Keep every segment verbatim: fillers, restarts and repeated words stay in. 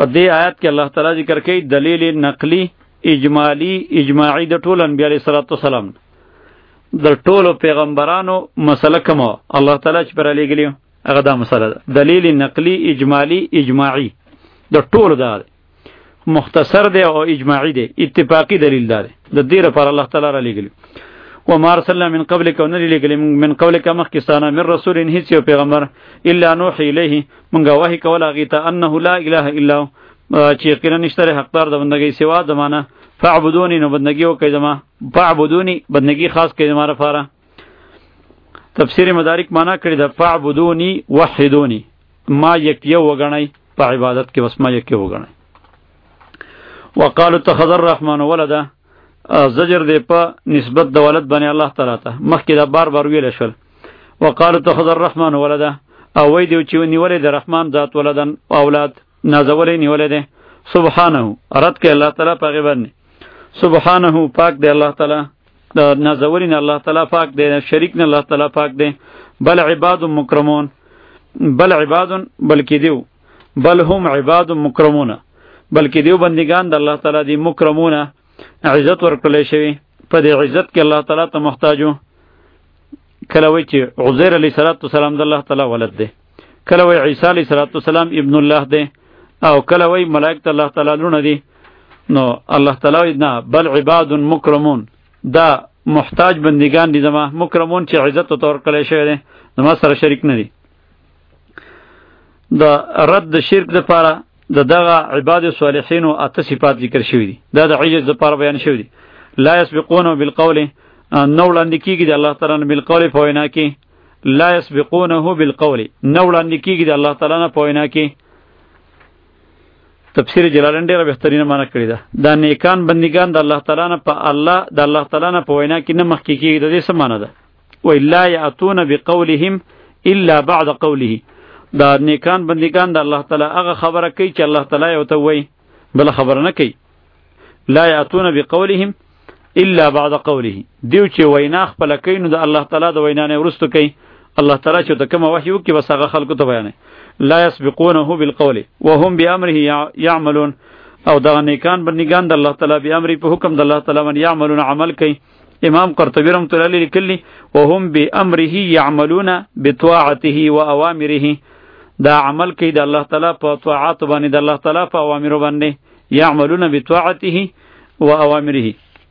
په دې آیات کې الله تعالی ذکر کوي دلیل نقلی اجمالی اجماعی د ټول انبیاء علیه الصلاۃ والسلام د ټولو پیغمبرانو مسله کومه الله تعالی چې پر لګلی هغه دا مسله ده. دلیل نقلی اجمالی اجماعی د ټولو دا مختصر دی او اجماعی دی، اتفاقی دلیل دی د دې لپاره الله تعالی را لګلی. و ما ارسلنا من قبلک و نری لګلی من قبلک مخکستانه من رسول هیڅ یو پیغمبر الا نوحی الیه مونږه وحی کول هغې ته انه لا اله الا هو چې یقینا نشته حقدار د بندګۍ سوا زمانه فاعبدونی نو بندگی وکړئ زما فاعبدونی بندگی خاص کړئ زما لپاره. تفسیر مدارک معنا کړی ده فاعبدونی وحدونی ما یک یو وګڼئ په عبادت کې بس ما یک یو وګڼئ. وقالوا اتخذ الرحمن ولدا زجر دی په نسبت د ولد باندې الله تعالی ته مخکې دا بار بار ویل شول. وقالوا اتخذ الرحمن ولدا او وای دی چې نیولې د رحمان ذات ولدن اولاد نازولې نیولې ده سبحانه رد کې الله تعالی په غیبت نه سبحانه پاک دی الله تعالی د نازولین الله تعالی پاک دی شریک نه الله تعالی پاک دی. بل عباد مکرمون بل عباد بلکې دیو بل هم عباد مکرمون بلکې دیو بندگان د الله تعالی دی مکرمون عزت ورکړل شوی په دې عزت کې الله تعالی ته محتاجو. کله وی چې عزیر علیه السلام د الله تعالی ولد دی، کله وی عیسی علیه السلام ابن الله دی، او کله وی ملائکه الله تعالی لونه دي. نو الله تعالی نه بل عباد مکرمون دا محتاج بندگان دي زما مکرمون چې عزت تور کړی شوی دی زما سره شریک نه دي. دا رد د شرک لپاره د دغه عباد صالحین او اته صفات ذکر شوی دي. دا د عجز لپاره بیان شوی دي. لا یسبقونه بالقول نو وړاندې کیږي د الله تعالی نه بالقول په وینا کې لا یسبقونه بالقول نو وړاندې کیږي د الله تعالی نه په وینا کې. تفسیر جلالین ډیره بهترینه معنی کړی ده. دا نیکان بندگان د الله تعالی نه په الله د الله تعالی نه په وینا کې نه مخکې کیږي. د دې څه معنی ده؟ و لا یاتون بقولهم الا بعد قوله. دا نیکان بندگان د الله تعالی هغه خبره کوي چې الله تعالی یو ته وایي بل خبره نه کوي. لا یاتون بقولهم الا بعد قوله دیو چې وینا خپل کوي نو د الله تعالی د وینا نه ورستو کوي. الله تعالی چې ته کوم وحی وکي بس هغه خلکو ته بیانوي. لا یسبقونه بالقول وهم بامره یعملون او دا نیکان بندگان د الله تعالی بامر په حکم د الله تعالی باندې یعملون عمل کوي. امام قرطبی رحمۃ اللہ علیہ لیکلی وهم بامره یعملون بطاعته واوامره دا عمل کوي د الله تعالی په طاعات باندې د الله تعالی په اوامر باندې یعملون بطاعته واوامره.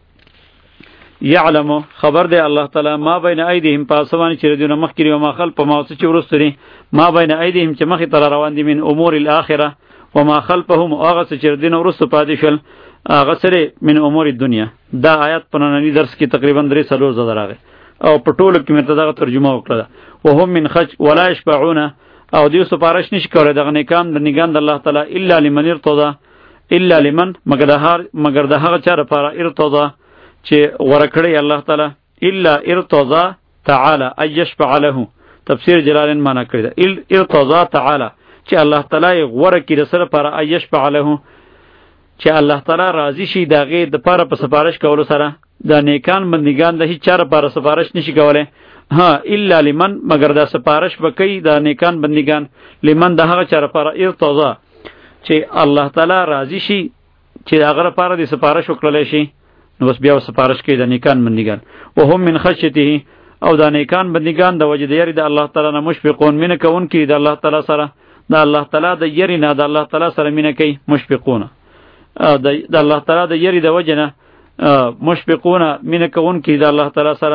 یعلم خبر دی الله تعالی ما بین ایدیهم پاسوانی چې دونه مخکری او ما خلف په ماوسه چې ورستري ما بین ایدیهم چې مخې تر روان دي من امور الاخره و ما خلفهم هغه چې دونه ورست پاتې شول هغه سره من امور الدنیا. دا آیات په نننی درس کې تقریبا درې څلور ځله راغی او په ټولو کې مې دغه ترجمه وکړه. وهم من خج ولا يشفعون او دیو سپارش نشي کولای دغه نیکان د نیکان د الله تعالی الا لمن ارتضى الا لمن مگر د هر مگر د هغه چا لپاره ارتضى چې ورکړی الله تعالی الا ارتضى تعالی ايشفع له. تفسیر جلالین معنا کړی دا ارتضى تعالی چې الله تعالی ورکړي د سره لپاره ايشفع له چې الله تعالی راضی شي دغه د لپاره په سفارش کولو سره د نیکان بندگان د هیڅ چا لپاره سفارش نشي کولای. ها الا لمن مگر دا سفارش وکي د نیکان بندگان لمن د هغه چا لپاره ارتضى چې الله تعالی راضی شي چې هغه لپاره د سفارش وکړل شي نو بس بیا سفارش کوي د نیکان بندگان. وهم من خشیته او د نیکان بندگان د وجه د یری د الله تعالی نه مشفقون مینه کوون کی د الله تعالی سره د الله تعالی د یری نه د الله تعالی سره مینه کوي مشفقون د الله تعالی د یری د وجه نه مشفقون مینه کوون کی د الله تعالی سره.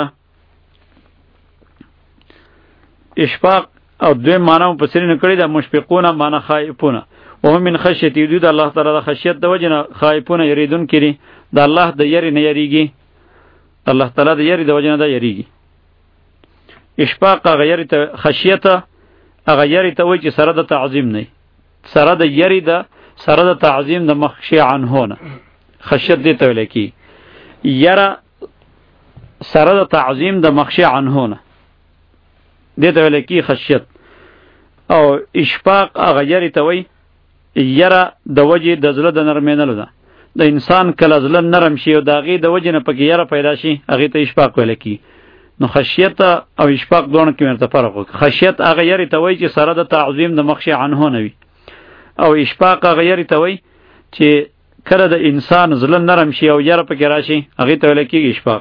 اشفاق او دوی معنی مفسرین کړی د مشفقون معنی خائفون وهم من خشیته دوی د الله تعالی د خشیت د وجه نه خائفون یریدون کړي د الله د یری نه یریږي الله تعالی د یری د وجه نه د یریږي. اشفاق هغه یری ته خشیت هغه یری ته وایي چې سره د تعظیم نه سره د یری د سره د تعظیم د مخشی عنه نه خشیت دې ته ویل کی یرا سره د تعظیم د مخشی عنه نه دې ته ویل کی خشیت. او اشفاق هغه یری ته وایي یرا د وجه د زړه د نرمینلو ده د انسان کله زړه نرم شي او د هغې د وجې نه پکې یره پیدا شي هغې ته اشفاق ویل کېږي. نو خشیت او اشفاق دواړو کې ورته فرق وکړه. خشیت هغه یرې ته وایي چې سره د تعظیم د مخشی عنه نه وي او اشفاق غیر ته وای چې کله د انسان زړه نرم شي او یره پکې راشي هغه ته ویل کېږي اشفاق.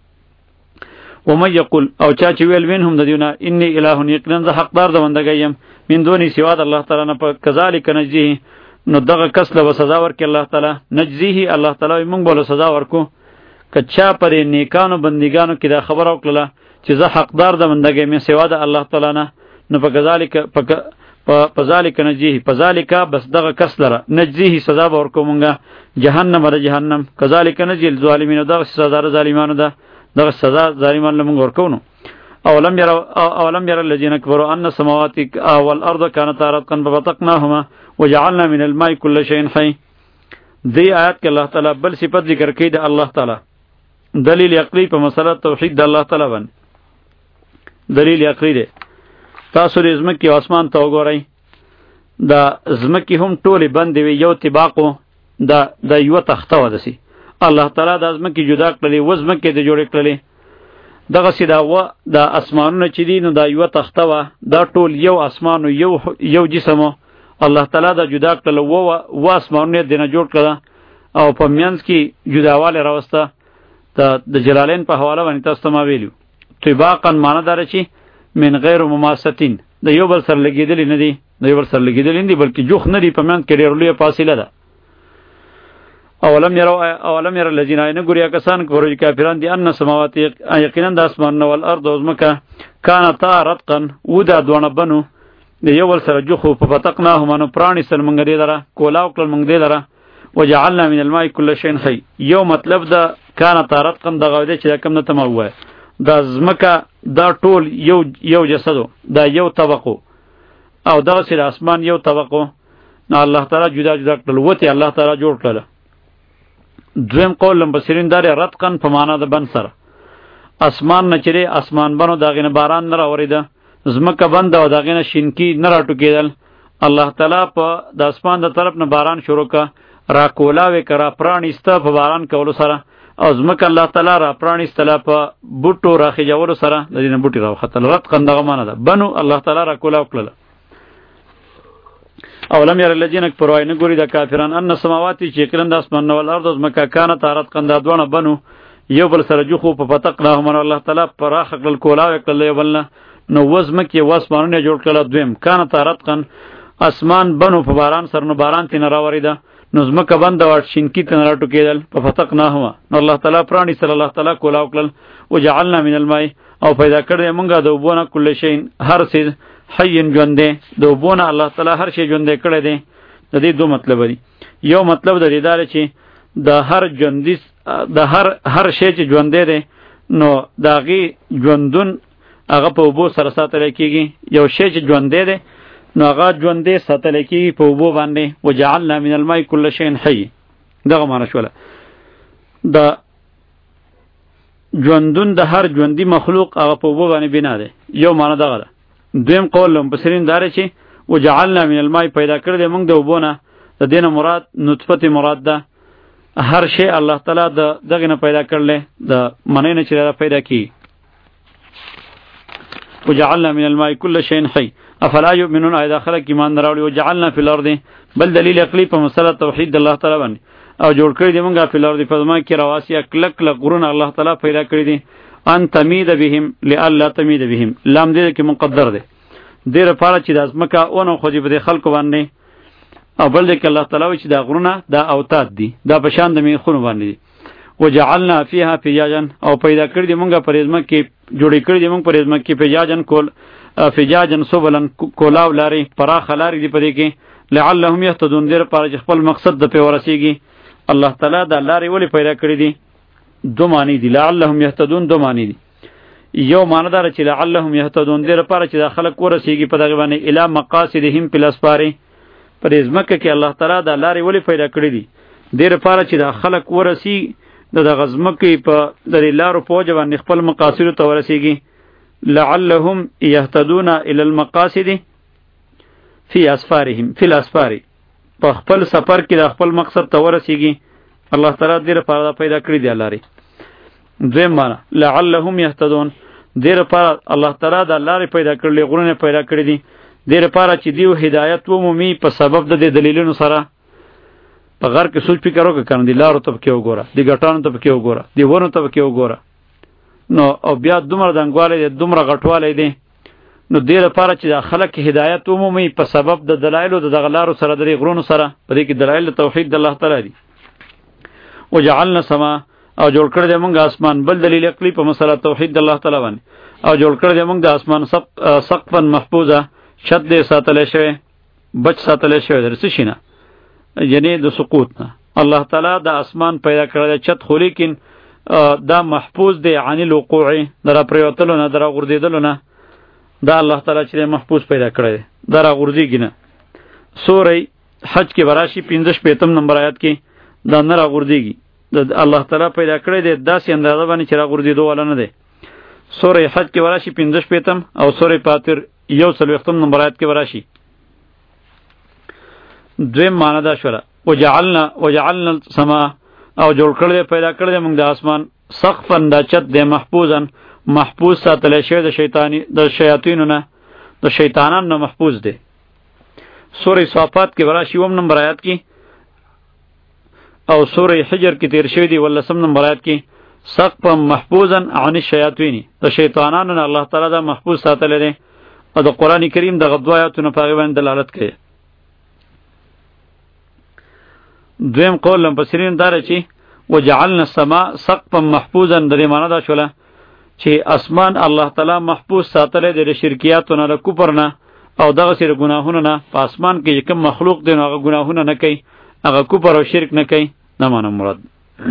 ومن یقول او چا چې ویل منهم د دیونه انی الہ یقینا ز حقدار د بندګۍ یم من دونی سوا د الله تعالی نه په کذالک نجزیه نو دغه کس له سزا ورکړي الله تعالی نجزیه الله تعالی موږ بوله سزا ورکو کچا پر نیکانو بندګانو کې دا خبر او کړله چې زه حقدار د بندګۍ یم سوا د الله تعالی نه نو په کذالک په ذالک نجزیه په ذالک بس دغه کس لره نجزیه سزا ورکو مونږه جهنم د جهنم کذالک نجزی الظالمین دغه سزا د ظالمانو ده دغه سزا ظالمان له موږ ورکو نو اولم ير اولم ير الذين كفروا ان السماوات والارض كانتا رتقا ففتقناهما وجعلنا من الماء كل شيء حي. دی آیات کې الله تعالی بل صفت ذکر کړي د الله تعالی دلیل عقلی په مسله توحید د الله تعالی باندې دلیل عقلی دی. تاسو د زمکې او اسمان ته وګورئ د زمکې هم ټولې بندې وي یو طباقو د د یوه تخته وه داسې الله تعالی د زمکې جدا کړلې و زمکې د جوړې کړلې دغسې دا و د اسمانونه چې دي نو دا یوه تخته وه دا ټول یو اسمان و یو یو جسم و الله تعالی دا جدا کړله و و اسمانونه یې دینه جوړ کړله او په منځ کې جداوالی راوسته د جلالین په حواله باندې تاسو ته ما ویلو طباقا معنی داره چې من غیر مماستین د یو بل سره لګېدلې نه دي د یو بل سره لګېدلې نه دي بلکې جوخ نه دي په منځ کې ډېره لویه فاصله ده. اولم يروا اولم ير الذين ان غوریا کسان کفر کافران دي ان سماوات یقینا د اسمان او الارض او زمکه کانتا رتقا ودا دونه بنو د یو بل سره جوخ په فتقناهما نو پرانی سر مونږ دې دره کولاو کړل مونږ دې دره وجعلنا من الماء كل شيء حي. یو مطلب دا کانتا رتقا د غوډه چې کوم نه تموه دا زمکه دا ټول یو یو جسدو دا یو طبقو او دا سره اسمان یو طبقو نو الله تعالی جدا جدا کړل وته الله تعالی جوړ کړل. دویم قول لمبسرین داره رتقن په معنا د بن سره اسمان نه چره اسمان بنو داغه نه باران نه راوریده زمکه بند او داغه نه شینکی نه راټو کېدل الله تعالی په د اسمان د طرف نه باران شروع کا را کولاوي کرا پرانیسته په باران کولو سره او زمکه الله تعالی را پرانیستله په بوټو راخجولو سره د دې نه بوټي راوختل رتقن دغه معنا ده بنو الله تعالی را کولاو کړل. اولم ير الذين كفروا ان غوري د کافران ان سماوات چې کلند اسمان نو الارض زمکه کانه تارت قند دوونه بنو یو بل سره جو خو په فتقناهم الله تعالی پر اخل کولاو کړل یو بل نو وزمکه واسمانونه جوړ کړل دویم کانه تارت قن اسمان بنو په باران سر نو باران تین راوریده نو زمکه بند او شینکی تن راټو کېدل په فتقناهم نو الله تعالی پرانی صلی الله تعالی کولاو کړل وجعلنا من الماء او پیدا کړل مونږه د وبونه کل شی هر څه حین ژوندې د وبونه الله تعالی هر شی ژوندې کړی دی. د دې دوه مطلب دي. یو مطلب د دې دار چې د هر ژوندې د هر هر شی چې ژوندې دی نو داغي ژوندون هغه په وبو سره ساتل کېږي یو شی چې ژوندې دی نو هغه ژوندې ساتل کېږي په وبو باندې وجعلنا من الماء كل شيء حي دغه معنی شوله د ژوندون د هر ژوندې مخلوق هغه په وبو باندې بنا دی یو معنی دغه ده. دویم قول لمبسرین داره چې وجعلنا من الماء پیدا کړل موږ د وبونه د دین مراد نطفه مراد ده هر شی الله تعالی د دغه نه پیدا کړل د منی نه چې پیدا کی وجعلنا من الماء كل شيء حي افلا يؤمنون اذا خلق ایمان دراوړي وجعلنا في الارض بل دلیل عقلی په مسله توحید الله تعالی باندې او جوړ کړی دی موږ په الارض په ځما کې رواسي کلک کلک غرونه الله تعالی پیدا کړی دي ان تمید بهم لالا تمید بهم لام دې کې مقدر ده دې لپاره چې د ازمکه اونو خو دې په خلکو باندې او بل دې کې الله تعالی چې دا غرونه دا اوتاد دي دا په شان د میخونو باندې دي وجعلنا فيها فجاجا او پیدا کړی دي موږ په ازمکه کې جوړې کړی دي موږ په ازمکه کې فجاجن کول فجاجن سبلن کولاو لاري پراخ لاري دي په دې کې لعلهم يهتدون دې لپاره چې خپل مقصد د په ورسیږي الله تعالی دا لاري ولې پیدا کړی دي دو معنی دي لعلهم يهتدون دو معنی دي. یو معنی دار چې لعلهم يهتدون دې لپاره چې د خلک ورسیږي په دغه باندې الی مقاصدهم پلسپاری پر ازمکه کې الله تعالی دا لارې ولې پیدا کړې دي دې لپاره چې د خلک ورسی د غزمکه په د لارو په وجه باندې خپل مقاصد ته ورسیږي لعلهم يهتدون الى المقاصد فی اسفارهم فی الاسفار په خپل سفر کې د خپل مقصد ته ورسیږي الله تعالی دې لپاره پیدا کړی دی لارې. دویم معنی لعلهم يهتدون دې لپاره الله تعالی دا لارې پیدا کړلې غرونه پیدا کړې دي دې لپاره چې دیو هدایت ومومي په سبب د دې دلیلونو سره. په غر کې سوچ فکر وکړه کنه، دی لارو ته پکې وګوره، دی ګټانو ته پکې وګوره، دی ونو ته پکې وګوره. نو او بیا دومره دنګوالی دی، دومره غټوالی دی. نو دې لپاره چې دا خلک هدایت ومومي په سبب د دلایلو د دغه لارو سره، د دې غرونو سره. په دې کې دلایل د توحید د الله تعالی دي. وجعلنا سما، او جوړ کړی دی موږ اسمان. بل دلیل عقلی په مسله توحید د الله تعالی باندې. او جوړ کړی دی موږ د اسمان سقفا محفوظه، چھت دې ساتلی شوی، بچ ساتلی شوی در څه شي نه، یعنی د سقوط نه. الله تعالی د اسمان پیدا کړی دی چت، خو لیکن دا محفوظ دی عن الوقوع، در پریوتلو نه، در غورځېدلو نه. دا الله تعالی چې محفوظ پیدا کړی دی، دا را غورځېږي نه. سورې حج کې براشي پنځه شپېتم نمبر آیات کې دا نه را غورځېږي. د الله تعالی پیدا کړی دی داسې اندازه باندې چې را غورځېدو والا نه دی. سورې حج کې براشي پنځه شپېتم او سورې فاطر یو څلوېښتم نمبر آیات کې براشي. دویم معنی دا شوله وجعلنا وجعلنا السما، او جوړ کړی دی پیدا کړی دی موږ د اسمان سقفا، دا چت دی محفوظا، محفوظ ساتلی شوی د شیطانی د شیاطینو نه، د شیطانانو نه محفوظ دی. سورې صافات کې براشي اووم نمبر آیات کې، او سورې حجر کې تیر شوی دی ولسم نمبر آیات کې. سقفا محفوظا عن الشیاطین، د شیطانانو نه الله تعالی دا محفوظ ساتلی دی. او د قرآن کریم دغه دوه آیاتونه په هغې باندې دلالت کوي. دویم قول مفسرین دا دی چې وجعلنا السما سقفا محفوظا، د دې معنی دا شوله چې اسمان الله تعالی محفوظ ساتلی دی د شرکیاتو نه، د کفر نه، او دغسې د ګناهونو نه. په اسمان کې چې کوم مخلوق دی نو هغه ګناهونه نه کوي، هغه کفر او شرک نه کوي. نه معنی مراد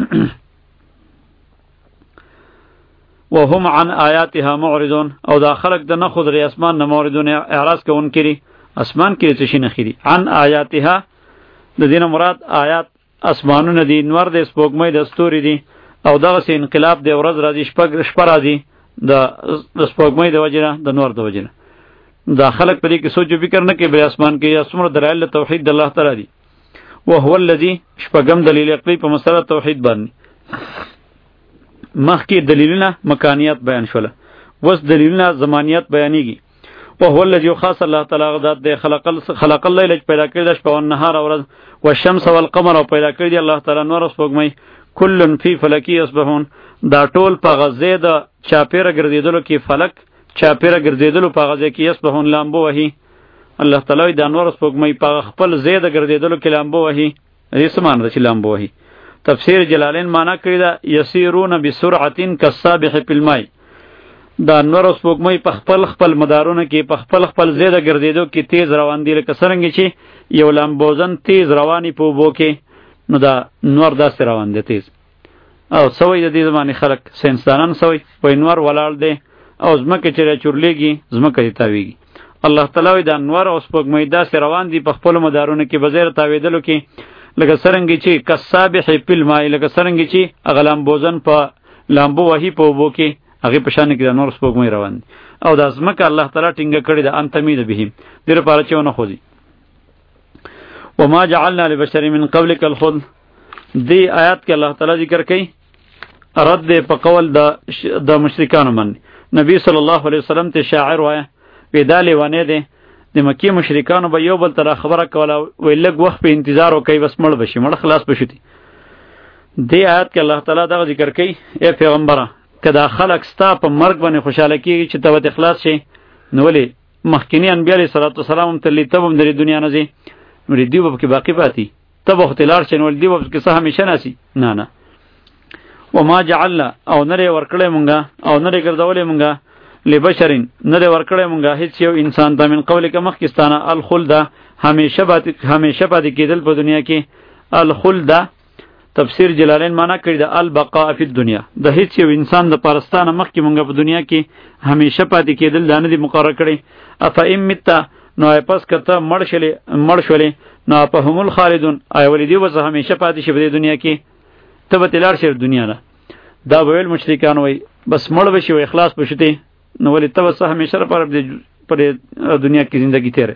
وهم عن آیاتها معرضون، او دا خلق د نخو د اسمان نه معرضون، اعراض کوونکي دي. اسمان کې څه شي نخي دي. عن آیاتها د دې نه مراد آیات اسمانونه دي، نور د سپوږمۍ د ستوري دي، او دغسې انقلاب د ورځ راځي، شپه راځي د سپوږمۍ د وجې نه، د نور د وجې نه. دا خلق په دې کې سوچ و فکر نه کوي بل اسمان کې یا څومره دلایل توحید د الله تعالی دي. وهو الذي، شپږم دلیل عقلی په مسله توحید باندې. مخکې دلیلونه مکانیت بیان شوله، وس دلیلونه زمانیت بیانېږي. وهو الذي، خاص الله تعالی ذات دی، خلق خلق الليل، پیدا کړی د شپه او نهار او ورځ، والشمس والقمر، او پیدا کړی دی الله تعالی نور او سپوږمۍ. کل فی فلک یسبحون، دا ټول په غزې د چاپیره ګرځېدلو کې، فلک چاپیره ګرځېدلو په غزې کې، یسبحون لامبو وهي. الله تعالی د انوار سپوږمۍ په خپل زید ګرځېدلو کې لامبو وهي. دې څه معنی ده چې لامبو وهي؟ تفسیر جلالین معنا کړی دا یسیرون بسرعه کالسابح فی الماء، دا انوار سپوږمۍ په خپل خپل مدارونه کې په خپل خپل زید ګرځېدو کې تیز روان دي، لکه څرنګه چې یو لامبوزن تیز رواني په اوبو کې، نو دا نور داسې روان دی تیز. او سوی د دې زمانې خلک ساینسدانان سوی په نور ولاړ دی، او ځمکه چې راچورلېږي ځمکه دې تاویږي. الله تعالی د انوار او سپوږمۍ داسې روان دي په خپلو مدارونو کې، بغیر تاوېدلو کې، لکه څرنګه چې کالسابح فی الماء، لکه څرنګه چې هغه لامبوزن په لامبو وهي په اوبو کې، هغې په شان کې د نور سپوږمۍ روان دي. او دا ځمکه الله تعالی ټینګه کړې ده، ان تمید بهم، دې لپاره چې ونه خوځي. وما جعلنا لبشر من قبلك الخلد، دې آیات کې الله تعالی ذکر کوي رد دی په قول د د مشرکانو باندې. نبی صلی الله علیه وسلم ته شاعر وایه، وی دا لیوانې دی، د مکې مشرکانو به یو بل ته خبره کوله، وی لږ وخت په انتظار وکړئ بس مړ بشي، مړ خلاص بشي. دې آیات کې الله تعالی دغه ذکر کوي، ای پیغمبره که دا خلق ستا په مرګ باندې خوشحاله کېږي چې ته به اخلاص شي، نو ولې مخکیني انبیا علیه صلات وسلام هم تللي، ته به هم د دې دنیا نه ځې، نو دوی به پکې باقي پاتې، ته به خو ترې لاړ شې، نو دوی به پکې څه همیشه ناسي؟ نه نه. وما جعلنا، او نه دی ورکړی مونږه، او نه دی ګرځولی مونږه، لبشرین، نه دی ورکړی مونږه هېڅ یو انسان ته، من قبلکه مخکې ستانه، الخلده، همیشه همیشه پاتې کېدل په دنیا کې. الخلده تفسیر جلالین معنا کړی د البقاء فی الدنیا، د هیڅ یو انسان د پرستانه مخکې مونږ په دنیا کې همیشه پاتې کېدل دا نه دي مقرر کړی. افئن مت، نو پس که ته مړ شلې مړ شولې، نو فهم الخالدون، آیا ولې دوی به همیشه پاتې شي په دې دنیا کې؟ ته به تې لاړ شې دنیا نه. دا به ویل مشرکان وایي بس مړ به شي او اخلاص به شي، نو ولې ته به څه همیشه لپاره په دې دنیا کې زندګي تېره.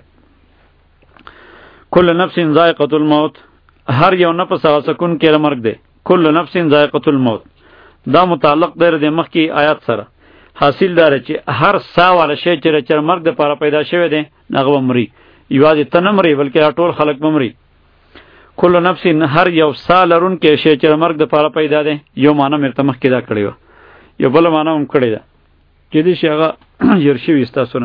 کل نفس ذائقة الموت، هر یو نفس هغه سکون کې مرګ دی. کل نفس ذائقة الموت، دا متعلق دی د مخکې آیات سره. حاصل دار چې هر سا والا شی چې چې مرګ د پاره پیدا شوی دی هغه مري یوازې ته نه مري بلکې ټول خلق بمري کل نفس هر یو سا لرون کې شی چې مرګ د پاره پیدا دی یو معنی مرته مخ کې دا کړی و یو بل معنی هم کړی دا چې دې شی هغه يرشي وستاسونه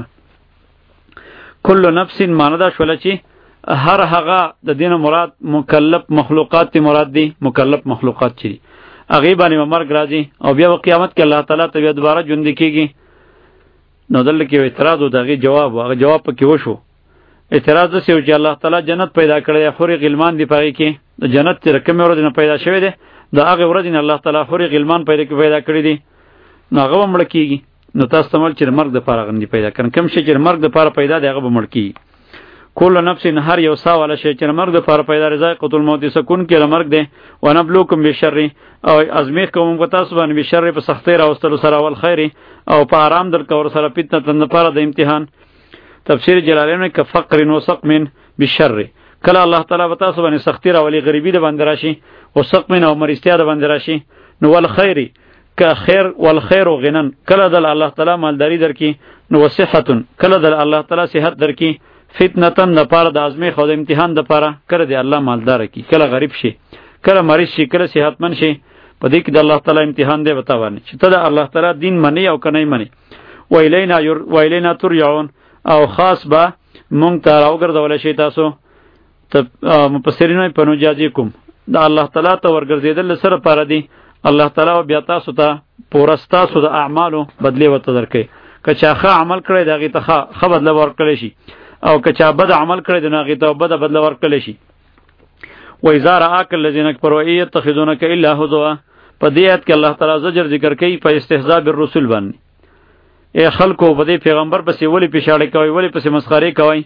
کل نفس معنی دا شول چې هر هغه د دین مراد مکلف مخلوقات تی مراد دی مکلف مخلوقات چي هغه باندې مرګ راځي او بیا قیامت کې الله تعالی ته بیا دوباره ژوند کیږي نو دلته کې اعتراض او دغه جواب هغه جواب پکې وشو اعتراض وسو چې الله تعالی جنت پیدا کړی خوري غلمان دی پاره کې د جنت تر کومه ورځ نه پیدا شوی دی دا هغه ورځ نه الله تعالی خوري غلمان پیدا کې پیدا کړی دی نو هغه مړ کیږي نو تاسو تمل چې مرګ د پاره غندي پیدا کړي کوم شي چې مرګ د پاره پیدا دی هغه مړ کیږي کل نفس هر یو سا والا شی چې مرګ د پاره پیدا رضای قتل موت سکون کې مرګ دی و نبلوکم بالشر او ازمیخ کوم په تاسو باندې بالشر په سختۍ راوستلو سره ول خیر او په آرام در کور سره پیتنه تن لپاره د امتحان تفسیر جلالین ک فقر و سقم بالشر کله الله تعالی په تاسو باندې سختی راولي غریبی د باندې راشي او سقم او مرستیا د باندې راشي نو ول خیر ک خیر ول خیر غنن کله د الله تعالی مالداری درکې نو صحت کله د الله تعالی صحت درکې فتنتن د پاره د ازمه خو د امتحان د پاره کړه دی الله مالدار کی کله غریب شي کله مریض شي کله صحتمن شي په دې کې د الله تعالی امتحان دی وتاونه چې ته د الله تعالی دین منی او کنه منی ویلینا یور ویلینا ترجعون او خاص به مونږ ته راوګرځول شي تاسو ته مفسرین په نوجاجی کوم د الله تعالی ته ورګرځیدل سره پاره دی الله تعالی بیا تاسو ته پورستا سو د اعمالو بدلی وته درکې کچا ښه عمل کړی دغه ته ښه بدله ورکړی شي او کچا بد عمل کړی دی ناغي ته بد بدله ورکړل شي و اذا راك الذين كفروا يتخذونك الا هزوا په دې آیت کې الله تعالی زجر ذکر کوي په استهزاء بالرسول باندې اے خلکو په دې پیغمبر پسې ولی پښاړې کوي ولی پسې مسخره کوي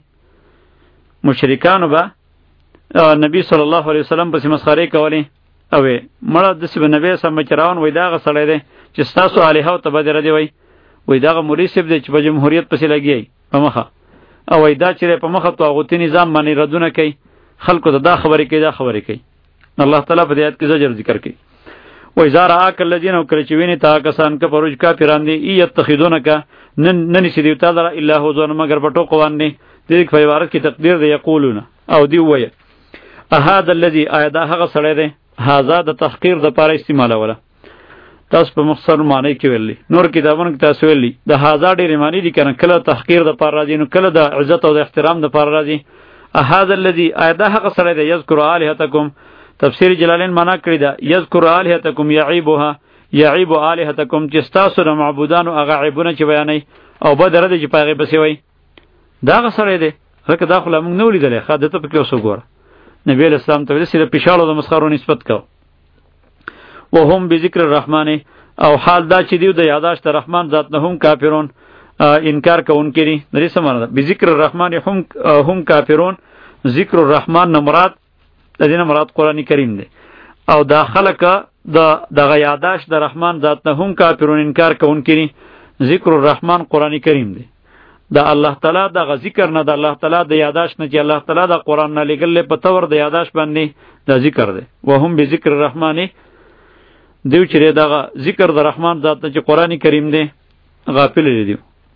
مشرکانو به نبی صلی الله علیه وسلم پسې مسخره کوي او مړه د سب نبی سم چرون وای دا غسړې ده چې تاسو الها ته بدر دی وای وای دا مولوی سیب دی چې په جمهوریت پسې لګي په مخه او دا چې په مخه توغوتی نظام باندې ردونه کوي خلکو ته دا خبرې کوي دا خبرې کوي الله تعالی په دې آیت کې زجر ذکر کوي و اذا راك الذين كرچوینه تا کسان ک پروج کا پیران دي یتخذونک نن نن سی دی تعالی الا هو ځن مگر پټو قوان دي دې په عبارت کې تقدیر دی یقولون او دی وای هذا الذي ايدا هغه سره دی هاذا د تحقیر د پاره استعمال ولا تاسو په مختصر معنی کې ویلي نور کتابونو کې تاسو ویلي د هاذا ډېر معنی دي کنه کله تحقیر د پاره راځي نو کله د عزت او د احترام د پاره راځي هاذا الذي ايدا هغه سره دی یذکر الہتکم تفسیر جلالین معنا کړی دا یذکر الہتکم یعیبها یعیب الہتکم چې تاسو د معبودانو هغه عیبونه چې بیانای او بدر د چې پاغه بسی وای دا هغه سره دی هغه داخله موږ نو لیدل خا دته په کې اوسو ګور نبی اسلام ته سره پښاړو د مسخرو نسبت کو وهم بذکر الرحمن او حال دا چې دیو د یاداشت رحمان ذات نه هم کافرون انکار کوونکي دي درې سمانه ده بذکر الرحمن هم هم کافرون ذکر الرحمن مراد د دې مراد قران کریم دی او دا خلک د د یاداشت د رحمان ذات نه هم کافرون انکار کوونکي دي ذکر الرحمن قران کریم دی دا الله تعالی د ذکر نه د الله تعالی د یاداشت نه چې الله تعالی د قران نه لګل په تور د یاداشت باندې د ذکر دی وهم بذکر الرحمن دیو چې دغه ذکر د رحمان ذات چې قرآنی کریم دی غافل دی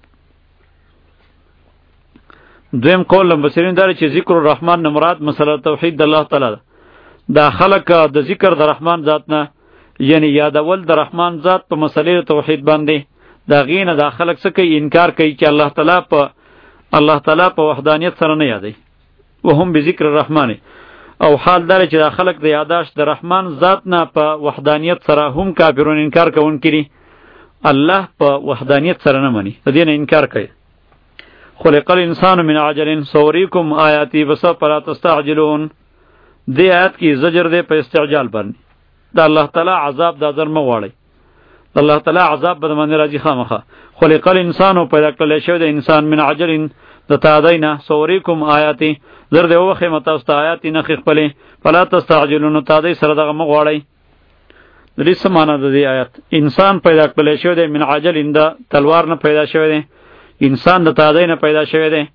دویم قول مفسرین دار چې ذکر الرحمن نه مراد مسله توحید د الله تعالی دا خلق د ذکر د رحمان ذات نه یعنی یادول د رحمان ذات په مسلې توحید باندې دا غینه د خلق څخه انکار کوي چې الله تعالی په الله تعالی په وحدانیت سره نه یادای وهم بذکر الرحمن او حال دار چې دا خلق د یاداشت د رحمان ذات نه په وحدانیت سره هم کافرون انکار کوونکي دي الله په وحدانیت سره نه مني د دې نه انکار کوي خلق الانسان من عجل سوریکم آیاتی بس فلا تستعجلون دې آیات کې زجر دی په استعجال باندې د الله تعالی عذاب د ازر مغواړي الله تعالی عذاب به باندې راځي خامخه خلق الانسان پیدا کړل شوی د انسان من عجل د تادینا سوریکم آیاتی زر دی وخه متاسته آیات نه خپلې فلا تستعجلون تادی سره دغه مغواړي د دې سمانه د دې آیات انسان پیدا کړل شوی دی من عجل اند تلوار نه پیدا شوی دی انسان د تادی نه پیدا شوی دی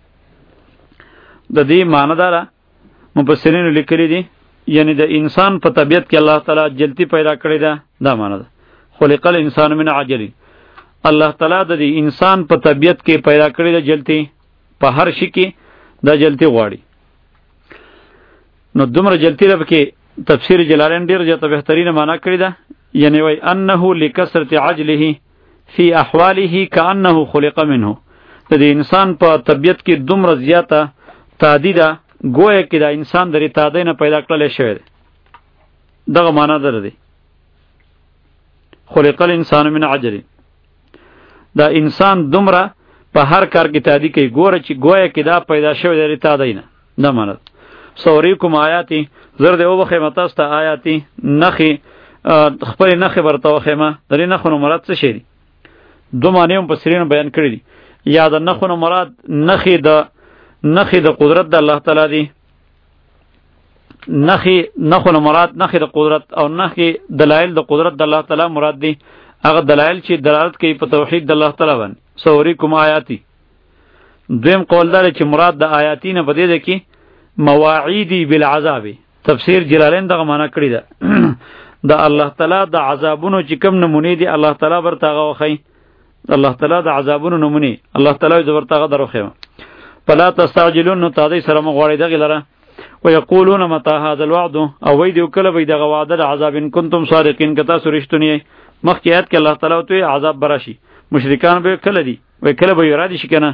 د دې معنی دا مفسرین لیکلي دي یعنی د انسان په طبیعت کې الله تعالی جلتی پیدا کړی دا دا معنی ده خلق الانسان من عجل الله تعالی د انسان په طبیعت کې پیدا کړی د جلتی په هر شي کې د جلتی غواړي. نو دومره جلتی ده کې تفسیر جلالین ډیر جته بهترینه معنا کړی ده، یعنی وای انه لکثرت عجله فی احواله کانه خلق منه. د انسان په طبیعت کې دومره زیاته تعدیده گویا کې دا انسان درې تعدی نه پیدا کړل شوی دی. دغه معنا درته خلق الانسان من عجل. دا انسان دومره په هر کار کې تعدی کوي ګوره چې گویا کې دا پیدا شوی دی تعدی نه. دا معنا سوریکم آیاتی زر دی او بخې متاسته آیاتی نخي خپل نخي ورته وخېما درې نخونو مراد څه شي دي؟ دو معنی هم پسرین بیان کړی دي. یا د نخونو مراد نخي د نخي د قدرت د الله تعالی دی، نخي نخونو مراد نخي د قدرت او نخي دلایل د قدرت د الله تعالی مراد دی. هغه دلایل چې دلالت کوي په توحید د الله تعالی باندې. سوریکم آیاتی دویم قول دار چې مراد د آیاتی نه بده ده کې مواعیدی بالعذاب. تفسیر جلالین دغه معنا کړی ده د الله تعالی د عذابونو چې کوم نمونه دي الله تعالی ورته غوخی. الله تعالی د عذابونو نمونه الله تعالی د ورته دروخی. فلا تستعجلون نو تاسو سره مغواړی دغه لره ويقولون متى هذا الوعد او وی دی کله وی دغه وعده د عذاب ان کنتم صادقین کتا سرشتونی مخکې آیات کې الله تعالی ته عذاب براشي مشرکان به کله دی وی کله به یرادی شي کنه.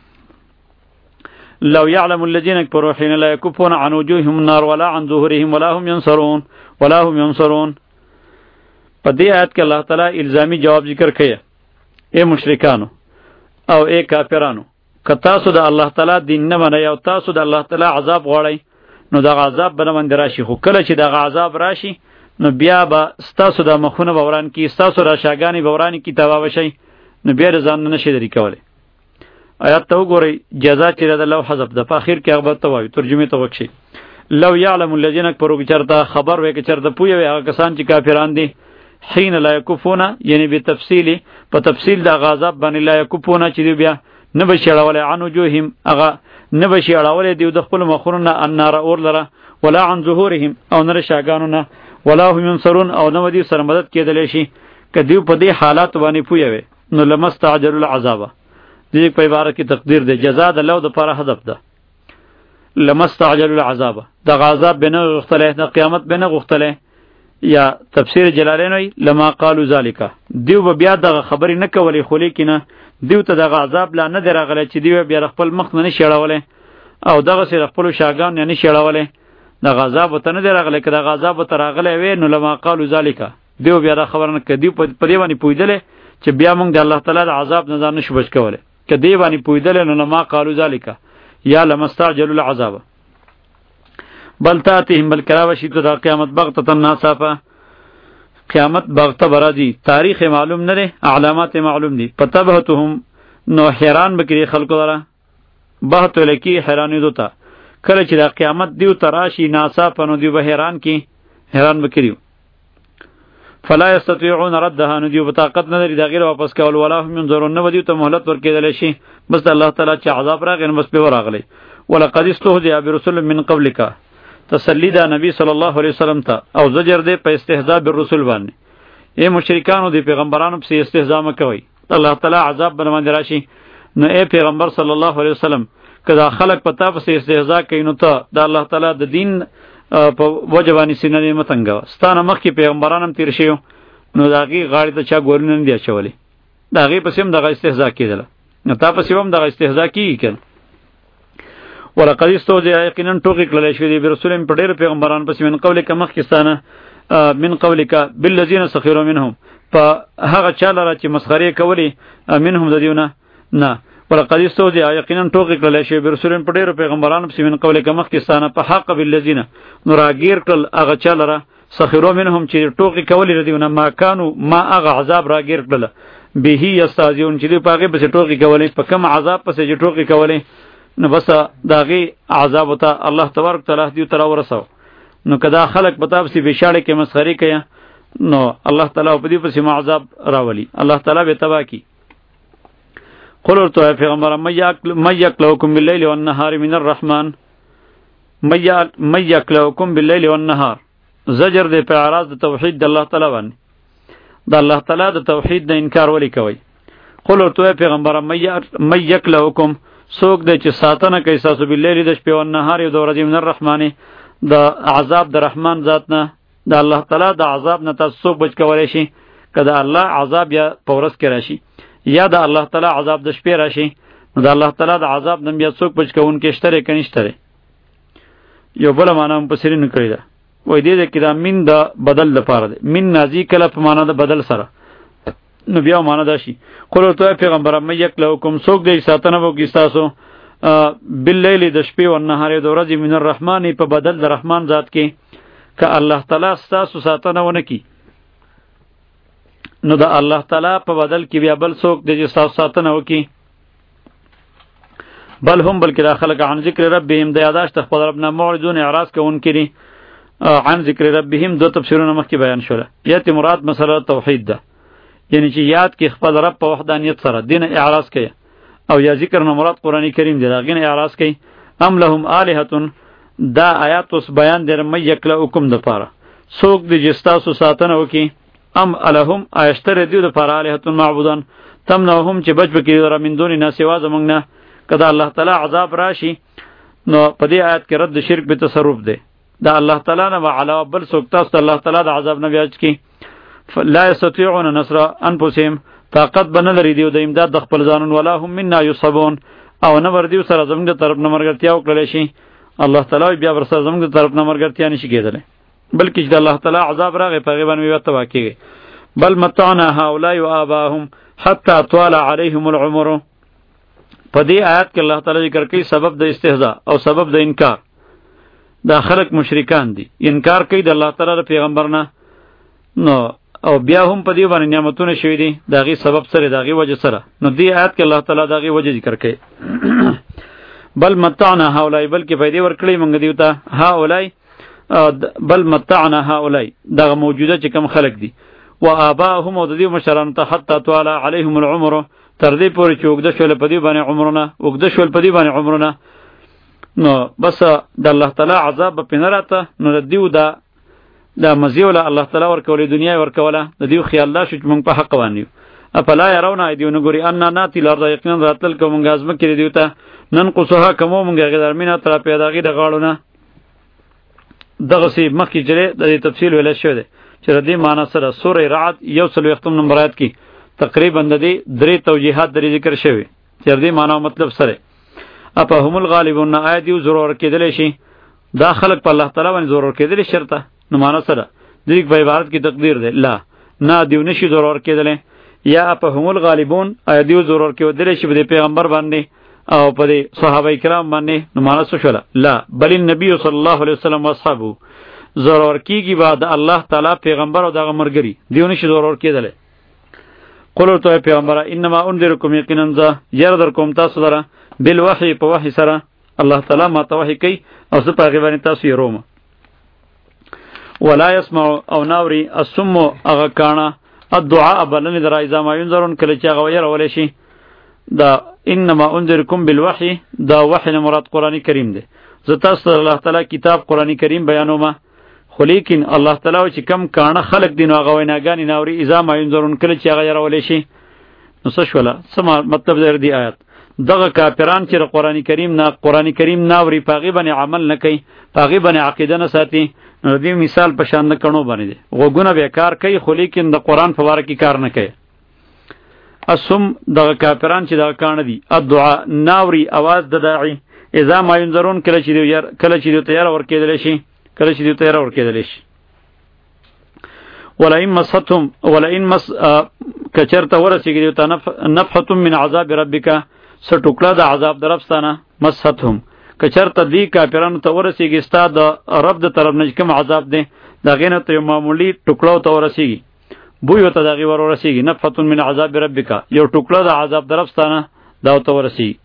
لو يعلم الذين كفروا حين لا يكفون عن وجوههم النار ولا عن ظهورهم ولا هم ينصرون ولا هم ينصرون. په دې آیت کې الله تعالی الزامی جواب ذکر کړي اے مشرکانو او اے کافرانو که تاسو د الله تعالی دین نه منئ او تاسو د الله تعالی عذاب غواړئ نو دغه عذاب به نه باندې راشي، خو کله چې دغه عذاب راشي نو بیا به ستاسو د مخونه به وران کي، ستاسو راشاګانې به ورانې کي، تباه به شئ، نو بیا د ځان نه نشئ لرې کولی. آیات ته وګورئ جزا چې د لو حذف ده په اخر کې هغه به ته وایو ترجمې ته وکشئ. لو یعلم الذین کفروا که چېرته خبر وی که چېرته پوه وي هغه کسان چې کافران دي حین لا یکفون یعنی به تفصیل په تفصیل د عذاب باندې لا یکفون چې دی بیا نه بشي اړولی عن وجوههم هغه نه بشي اړولی دی د خپل مخونو نه النار اور لره ولا عن ظهورهم او نه شاګانو نه ولا هم ينصرون او نه ودی سره مدد کېدلی شي که دیو په دې حالات باندې پوه وي نو لمستعجلوا العذاب. دې په عبارت کې تقدیر دی جزا د لو د لپاره هدف ده. لمستعجلوا العذاب د عذاب بنه غختله د قیامت بنه غختله یا تفسیر جلالین وی لما قالوا ذالک دیو به بیا د خبرې نه کولې خو لیکنه دیو ته د عذاب لا نه درغله چې دیو بیا خپل مخ نه شړولې او دغه سره خپل شاګان نه شړولې د عذاب ته نه درغله کړه د عذاب ته راغله وی نو لما قالوا ذالک دیو بیا خبر نه کدی په دې باندې پویدلې چې بیا موږ د الله تعالی د عذاب نه ځان نشو بچ کوله کدی باندې پویدلې نو لما قالوا ذالک یا لمستعجلوا العذاب بل تاتهم بل کراوه شي ته د قیامت بغته ناصافه قیامت بغته برادی تاریخ معلوم نه ده علامات معلوم دي پتبهتهم نو حیران بکری خلکو دره بهت لکی حیرانی دوتا کله چې د قیامت دیو تراشی ناصافه نو دیو به حیران کی حیران بکریو فلا یستطيعون ردها نو دیو طاقت نه لري دا غیر واپس کول ولا هم ينظرون نو دیو ته مهلت ورکېدل شي بس الله تعالی چې عذاب راغی نو بس به ورغلی ولقد استهزئ برسل من قبلک تسلی دا نبی صلی الله علیه وسلم ته او زجر دې په استهزاء بالرسل باندې. اے مشرکانو دی پیغمبرانو په استهزاء مکوئ الله تعالی عذاب باندې راشي نو اے پیغمبر صلی الله علیه وسلم کدا خلق پتا په استهزاء کوي نو ته د الله تعالی د دین په وجبانی سینې متنګو ستانه مخکې پیغمبرانم تیر شیو نو داغي غاړې ته چا ګورنن دی چولې داغي پسې هم دغه استهزاء کیدله نو تا پسې هم دغه استهزاء کیږي کنه. ولقد استهزئ یقینا ټوکی کړل شوی دی برسولم په ډېر پیغمبران پسې من قبل ک مخکستانه من قبل ک بالذین سخروا منهم په هغه چاله را چې مسخره کولی منهم د دیونه نه ولقد استهزئ یقینا ټوکی کړل شوی برسولم په ډېر پیغمبران پسې من قبل ک مخکستانه په حق بالذین نو راګیر کړل هغه چاله را سخروا منهم چې ټوکی کولی ردیونه ما کانوا ما هغه عذاب راګیر کړل به یستهزئون چې په هغه پسې ټوکی کولی په کوم عذاب پسې چې ټوکی کولی نو بس داغي عذاب ته الله تبارک تعالی دی تر ورسو نو کدا خلق پتا پسی بشاړه کې مسخري کیا نو الله تعالی په دې پسی عذاب راولي الله تعالی به تبا کی. قل تو پیغمبر مَيَّكْلَوْكُمْ بِاللَّيْلِ وَالنَّهَارِ من الرحمن مَيَّكْلَوْكُمْ بِاللَّيْلِ وَالنَّهَارِ زجر دې په اعراض د توحید د الله تعالی باندې د الله تعالی د توحید د انکار ولي کوي قل ورته پیغمبر مَن یکلؤکم څوک دی چې ساتنه کوي ستاسو باللیل د شپې او النهار د ورځې من الرحمن د عذاب د رحمان ذات نه د الله تعالی د عذاب نه تاسو څوک بچ کولی شي که د الله عذاب یا په ورځ کې راشي یا د الله تعالی عذاب د شپې راشي نو د الله تعالی د عذاب نه بیا څوک بچ کوونکی شته دی که نشته دی. یو بله معنا مفسرینو کړې ده وایي دې ده کې دا من د بدل دپاره دی من نازي کله په معنا د بدل سره نو بیا معنا دا شي قل ورته پیغمبره مَن یکلؤکم څوک دی ساتنه وکړي ستاسو باللیل د شپې او النهار د ورځې من الرحمن په بدل د رحمان ذات کې که الله تعالی ستاسو ساتنه ونه کړي نو د الله تعالی په بدل کې بیا بل څوک دی چې ستاسو ساتنه وکړي. بل هم بلکې دا خلک عن ذکر ربهم د یاداشت خپل رب نه معرضون اعراض کوونکي دي. عن ذکر ربهم دو تفسیرونه مخکې بیان شوله. یاتي مراد مسله توحید ده یعنی چې یاد کې خپل رب په وحدانیت سره دین اعراض کوي او یا ذکر نه مراد قرآنی کریم دی داغین اعراض کوي. ام لهم الهتون دا آیات اوس بیان دی مَن یکلؤکم د پاره څوک دی چې ستاسو ساتنه وکړي ام الهم آیشتر دیو د پاره الهتون معبودان تمنعهم چې بچ بکړي را من دون نه سوا زمونږ نه کدا الله تعالی عذاب راشي نو په دې آیت کې رد شرک به تصرف دی دا الله تعالی نه علاوه بل څوک تاسو الله تعالی د عذاب نه بچ کی لا یستطيعون نصر انفسهم طاقت بنه لري دیو د امداد د خپل ځانون ولا هم منا یصبون او نه ور دیو سره زموږ د طرف نه مرګرتیا وکړل شي الله تعالی بیا ور سره زموږ د طرف نه مرګرتیا نشي کېدلی بلکې چې الله تعالی عذاب راغی په غیبن وی وته واکیږي. بل متعنا هؤلاء وآباهم حتى طال عليهم العمر په دې آیات کې الله تعالی ذکر کوي سبب د استهزاء او سبب د انکار. دا خلق مشرکان دي انکار کوي د الله تعالی د پیغمبر نه نو او بیا هم په دې باندې نعمتونه شوي دي داغي سبب سره داغي وجه سره نو دې آیات کې الله تعالی داغي وجه ذکر کوي. بل متعنا هؤلاء بلکې پیدا ورکړي مونږ دیوته هؤلاء بل متعنا هؤلاء دا موجوده چې کم خلق دي و آباهم او د دې مشران ته حتی طال عليهم العمر تر دې پورې چې وګد شول په دې باندې عمرونه وګد شول په دې باندې عمرونه نو بس د الله تعالی عذاب په نه راته نو د دیو دا دا مزیوله الله تعالی ورکولې دنیا ورکوله د دیو خیال لا شو چې موږ په حق باندې افلا يرون ایدیو نګوري ان ناتی لار د یقین راتل کوم غازم کړی دیوته نن قصها کوم موږ غیر مینه تر پیداغي د غاړونه دغه سی مخکې جره د تفصیل ویل شوی دی چې ردی معنی سره سوره رعد یو سل وختم نمبر آیات کې تقریبا د دې درې توجیهات درې ذکر شوی چې ردی معنی مطلب سره اپا هم الغالبون آیات یو ضرور کېدل شي دا خلق په الله تعالی باندې ضرور کېدل شرطه نو معنی سره د دې په عبارت کې تقدیر دی لا نه دیو نشي ضرور کېدل یا اپا هم الغالبون آیات یو ضرور کېدل شي په پیغمبر باندې او په صحابه کرام باندې نو معنی څه شوله لا بل النبي صلی الله علیه وسلم واصحابو ضرور کیږي بعد الله تعالی پیغمبر او دغه مرګري دیو نشي ضرور کېدل. قل تو پیغمبر انما انذرکم یقینا ذا ير در کوم تاسو دره بالوحی په وحی سره الله تعالی ما ته وحی کوي او زه په غیبانی تاسو یې روم ولا يسمع او ناوري الصم اغه کانا الدعاء بلن در ایزا ما ينذرون کله چې هغه وير ولې شي دا انما انذرکم بالوحی دا وحی مراد قرآن کریم دی زه تاسو الله تعالی کتاب قرآن کریم بیانوم خو لیکن الله تعالی چې کم کانه خلق دین او غویناګانی ناوري اذا ما ينذرون کله چې هغه ير ولې شي نو څه شوله سم مطلب در دی آیات دغه کافران چې قرآن کریم نه قرآن کریم ناوري پاغي باندې عمل نه کوي پاغي باندې عقیده نه ساتي نو دې مثال په شان نه کڼو باندې دی وګونه به کار کوي خو لیکن د قرآن په واره کې کار نه کوي. اسم دغه کافران چې دغه کانه دي الدعاء ناوري आवाज د داعي اذا ما ينذرون کله چې یې کله چې تیار ور کېدل شي کله چې تیار ور کېدل شي ولا ان مسحتهم ولا ان مس کچرته ورسیږي ته نفحتم من عذاب ربک س ټوکړه د عذاب درفستانه مسحتهم کچرته دی کافرانو ته ورسیږي ستاد رب د طرف نه کوم عذاب دی دا غینه ته معمولی ټوکړه ته ورسیږي بو یو ته دغه ور ورسیږي نفحتم من عذاب ربک یو ټوکړه د عذاب درفستانه دا ته ورسیږي.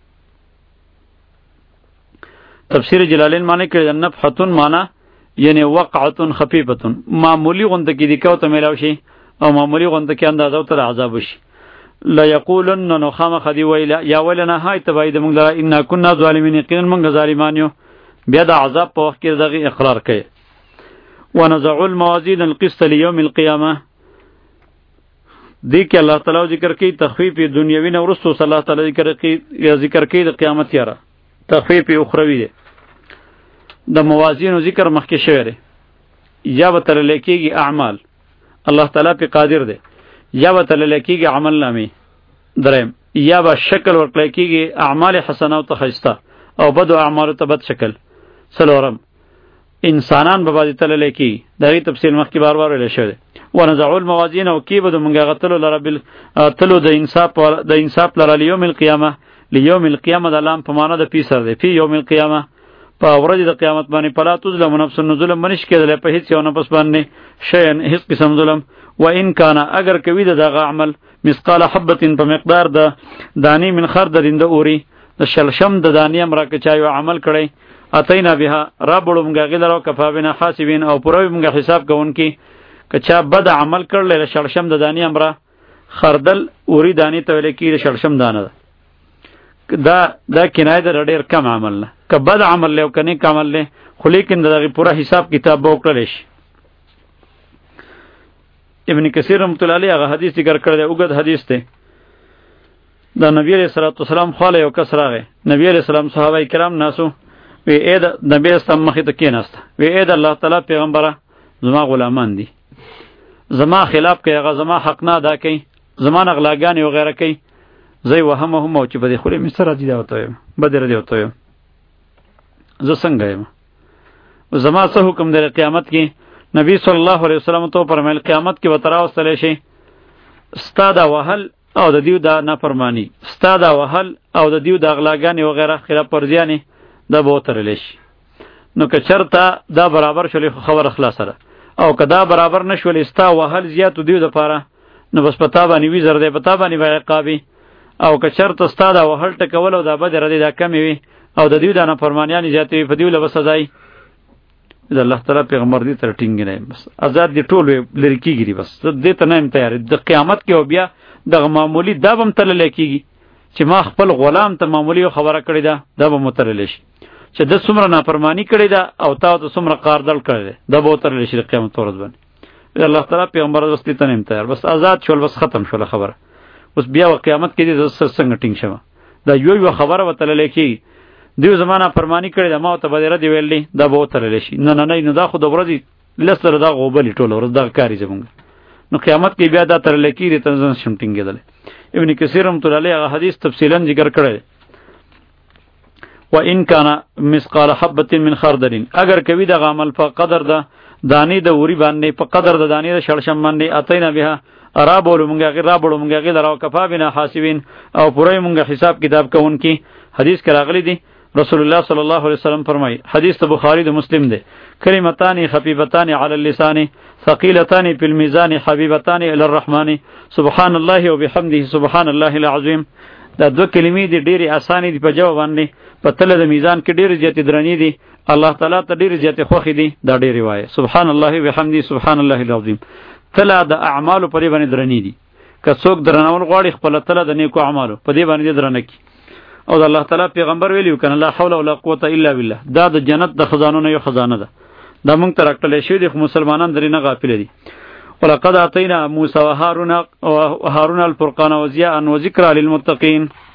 تفسیر جلالین معنی کړي نفحتون معنی یعنی وقعتون خفیفتون معمولی غونده کې دی کو ته ملاوي شي او معمولی غونده کې اندازو ته عذاب وشي. لا یقولن نو خامه خدی ویلا یا ولنا هاي تباید موږ لرا ان كنا ظالمین یقینا موږ ظالمان یو بیا د عذاب په وخت کې دغه اقرار کوي. ونزع الموازین القسط ليوم القيامه دی کې الله تعالی ذکر کوي تخفیف دنیوي نه ورستو صلی الله تعالی ذکر کوي یا ذکر کوي د قیامت یاره تخفیف اخروی دی د موازین ذکر مخکې شوی دی یا به تللی کېږي اعمال الله تعالی په قادر دی یا به تللی کېږي عمل نامې دریم یا به شکل ورکړی کېږي اعمال حسنه او ښایسته او بدو اعمالو ته بد شکل څلورم انسانان به باندې تللی کېږي د هغې تفصیل مخکې بار بار ویلی شوی دی ونزعو الموازین او کې به د مونږ هغه تلو لره بل تلو د انصاف د انصاف لره لیوم القیامه لیوم القیامه د لام په معنا د پی سر دی فی یوم القیامه په ورځ د قیامت باندې فلا تظلم نفس ظلم منش کېدلی په هیڅ یو نفس باندې شیئا هیڅ قسم ظلم و ان کان اگر کوي د دغه عمل مثقال حبه په مقدار د دانی من خردل د اوري د شلشم د دانی امر که چا یو عمل کړی اتینا بها را بړو مونږ هغې لره کفا بنا حاسبین او پوره مونږ حساب کوونکي که چا بد عمل کړلی د شړشم د دانی امره خردل اوري دانی ته ویل کېږي د شړشم دانه ده دا دا کنایه ده ډېر کم عمل نه که بد عمل دی او که نیک عمل دی خو لیکن د هغې پوره حساب کتاب به وکړلی شي ابن کثیر رحمت الله علیه هغه حدیث ذکر کړی دی اوږد حدیث دی د نبی علیه صلات وسلام خواله یو کس راغی نبی علیه السلام صحابه کرام ناسو وی ای د نبی اسلام مخې ته کېناسته وی ای د الله تعالی پیغمبره زما غلامان دي زما خلاف کوي هغه زما حق نه ادا کوي زما نه غلاګانې وغیره کوي زه یې وهم هم او چې به دې خولې مې څه راځي دا ورته وایم بدې ردې ورته وایم زه څنګه یم زما څه حکم دی قیامت کې نبی صلی الله علیه وسلم ته فرمایل قیامت کې به ته راوستلی شي ستا دا وهل او د دیو دا نافرمانی ستا دا وهل او د دیو دا غلاګانې وغیره خلاف ورزیانې دا به وترلی شي نو که چېرته دا برابر شولې خو خبره خلاصه ده او که دا برابر نشولې ستا وهل زیاتو دیو دپاره نو بس په تا باندې ویزر دی په تا باندې به عقاب وي او که چېرته ستا دا وهل ټکول او دا بدې ردې دا کمې وي او د دیو دا نافرمانیانې زیاتې وي په دیو له به سزا وي د الله تعالی پیغمبر دې تر ټینګ نه یم بس آزاد دي ټول لرې کېږي دي بس زه دې ته نه یم تیار د قیامت کې او بیا دغه معمولي دا به م تللی کېږي چې ما خپل غلام ته معمولي یو خبره کړې ده دا به م وترلی شي چې ده څومره نافرمانی کړې ده او تا ته څومره قاردل کړی دی دا به وترلی شي د قیامت په ورځ باندې د الله تعالی پیغمبر بس دې ته نه یم تیار بس آزاد شول بس ختم شوله خبره اوس بیا و قیامت کې دې زه څنګه ټینګ شمه دا یو یو خبره به تللی کېږي دیو زمانه فرمانی کړی ده ما ته به دې ردې ویلی دا به وترلی شي نه نه نه نو دا خو د ورځې لس زره دا غوبلې ټوله ورځ دغه کار یې زمونږ نو قیامت کې بیا دا ترلی کېږي دې ته زه نشم ټینګېدلی ابن کثیر رحمت الله علیه هغه حدیث تفصیلا ذکر کړی و ان کان مثقال حبه من خردل اگر کوي دغه عمل په قدر ده دانی د وری باندې په قدر د دانی د شړشم باندې اتینا بها را بولو مونږه غیر را بولو مونږه غیر راو کفا بنا حاسبین او پوره مونږه حساب کتاب کوونکی حدیث کې راغلی دی رسول الله صلی الله علیه وسلم فرمای حدیث ته بخاری د مسلم دی کلمتان خفیفتان علی اللسان ثقيلتان فی الميزان حبیبتان الی الرحمن سبحان الله وبحمده سبحان الله العظیم دا دو کلمې دي ډېرې اسانې دي په جواب باندې په تله د میزان کې ډېرې زیاتې درنې دي الله تعالی ته ډېرې زیاتې خوښې دي دا ډېرې وایي سبحان الله وبحمده سبحان الله العظیم تله د اعمالو په دې باندې درنې دي که څوک درنول غواړي خپله تله د نیکو اعمالو په دې باندې درنه کړي او د الله تعالی پیغمبر ویلیو کنه لا حول ولا قوت الا بالله دا د جنت د خزانو نه یو خزانه ده دا موږ ته راکړلی شوي دي خو مسلمانان درې نه غافله دي ولقد اتینا موسی وهارون وهارون الفرقان وضیاء وذکرا للمتقین